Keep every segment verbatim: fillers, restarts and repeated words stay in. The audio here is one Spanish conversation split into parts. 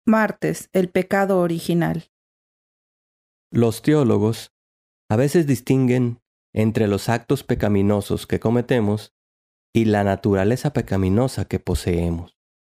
Martes, el pecado original. Los teólogos a veces distinguen entre los actos pecaminosos que cometemos y la naturaleza pecaminosa que poseemos.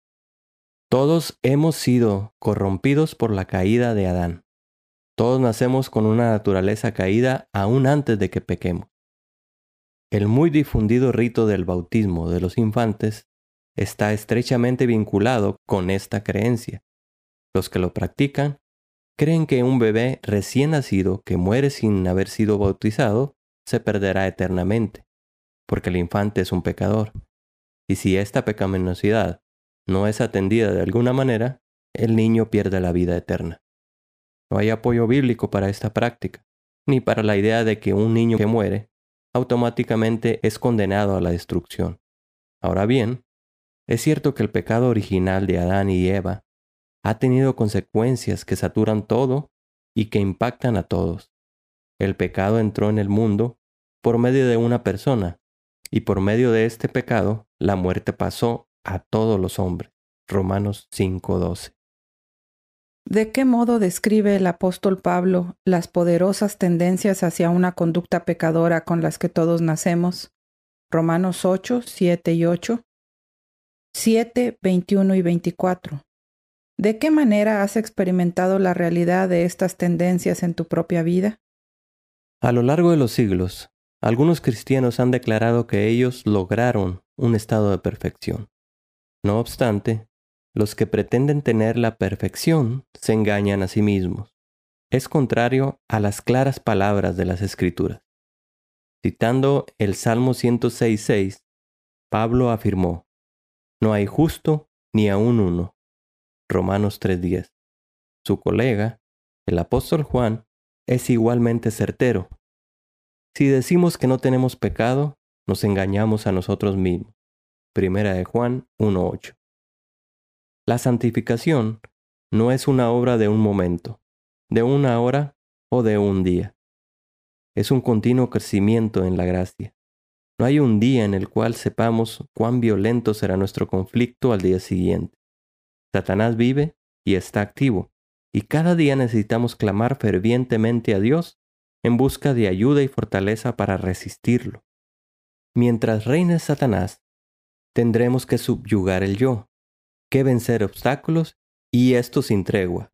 Todos hemos sido corrompidos por la caída de Adán. Todos nacemos con una naturaleza caída aún antes de que pequemos. El muy difundido rito del bautismo de los infantes está estrechamente vinculado con esta creencia. Los que lo practican creen que un bebé recién nacido que muere sin haber sido bautizado se perderá eternamente, porque el infante es un pecador. Y si esta pecaminosidad no es atendida de alguna manera, el niño pierde la vida eterna. No hay apoyo bíblico para esta práctica, ni para la idea de que un niño que muere automáticamente es condenado a la destrucción. Ahora bien, es cierto que el pecado original de Adán y Eva ha tenido consecuencias que saturan todo y que impactan a todos. El pecado entró en el mundo por medio de una persona, y por medio de este pecado la muerte pasó a todos los hombres. Romanos cinco doce. ¿De qué modo describe el apóstol Pablo las poderosas tendencias hacia una conducta pecadora con las que todos nacemos? Romanos ocho, siete y ocho. siete, veintiuno y veinticuatro. ¿De qué manera has experimentado la realidad de estas tendencias en tu propia vida? A lo largo de los siglos, algunos cristianos han declarado que ellos lograron un estado de perfección. No obstante, los que pretenden tener la perfección se engañan a sí mismos. Es contrario a las claras palabras de las Escrituras. Citando el Salmo ciento seis seis, Pablo afirmó: «No hay justo ni aun uno». Romanos tres diez. Su colega, el apóstol Juan, es igualmente certero. Si decimos que no tenemos pecado, nos engañamos a nosotros mismos. Primera de Juan uno ocho. La santificación no es una obra de un momento, de una hora o de un día. Es un continuo crecimiento en la gracia. No hay un día en el cual sepamos cuán violento será nuestro conflicto al día siguiente. Satanás vive y está activo, y cada día necesitamos clamar fervientemente a Dios en busca de ayuda y fortaleza para resistirlo. Mientras reine Satanás, tendremos que subyugar el yo, que vencer obstáculos, y esto sin tregua.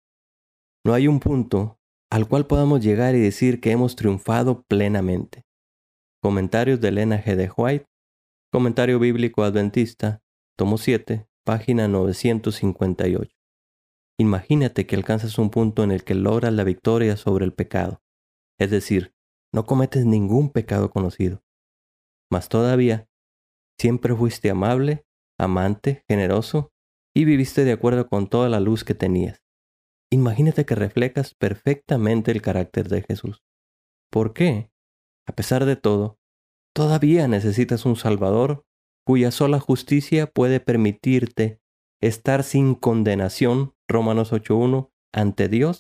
No hay un punto al cual podamos llegar y decir que hemos triunfado plenamente. Comentarios de Elena G. de White, Comentario Bíblico Adventista, tomo siete, página novecientos cincuenta y ocho. Imagínate que alcanzas un punto en el que logras la victoria sobre el pecado. Es decir, no cometes ningún pecado conocido. Mas todavía, siempre fuiste amable, amante, generoso, y viviste de acuerdo con toda la luz que tenías. Imagínate que reflejas perfectamente el carácter de Jesús. ¿Por qué? A pesar de todo, todavía necesitas un Salvador cuya sola justicia puede permitirte estar sin condenación, Romanos ocho uno, ante Dios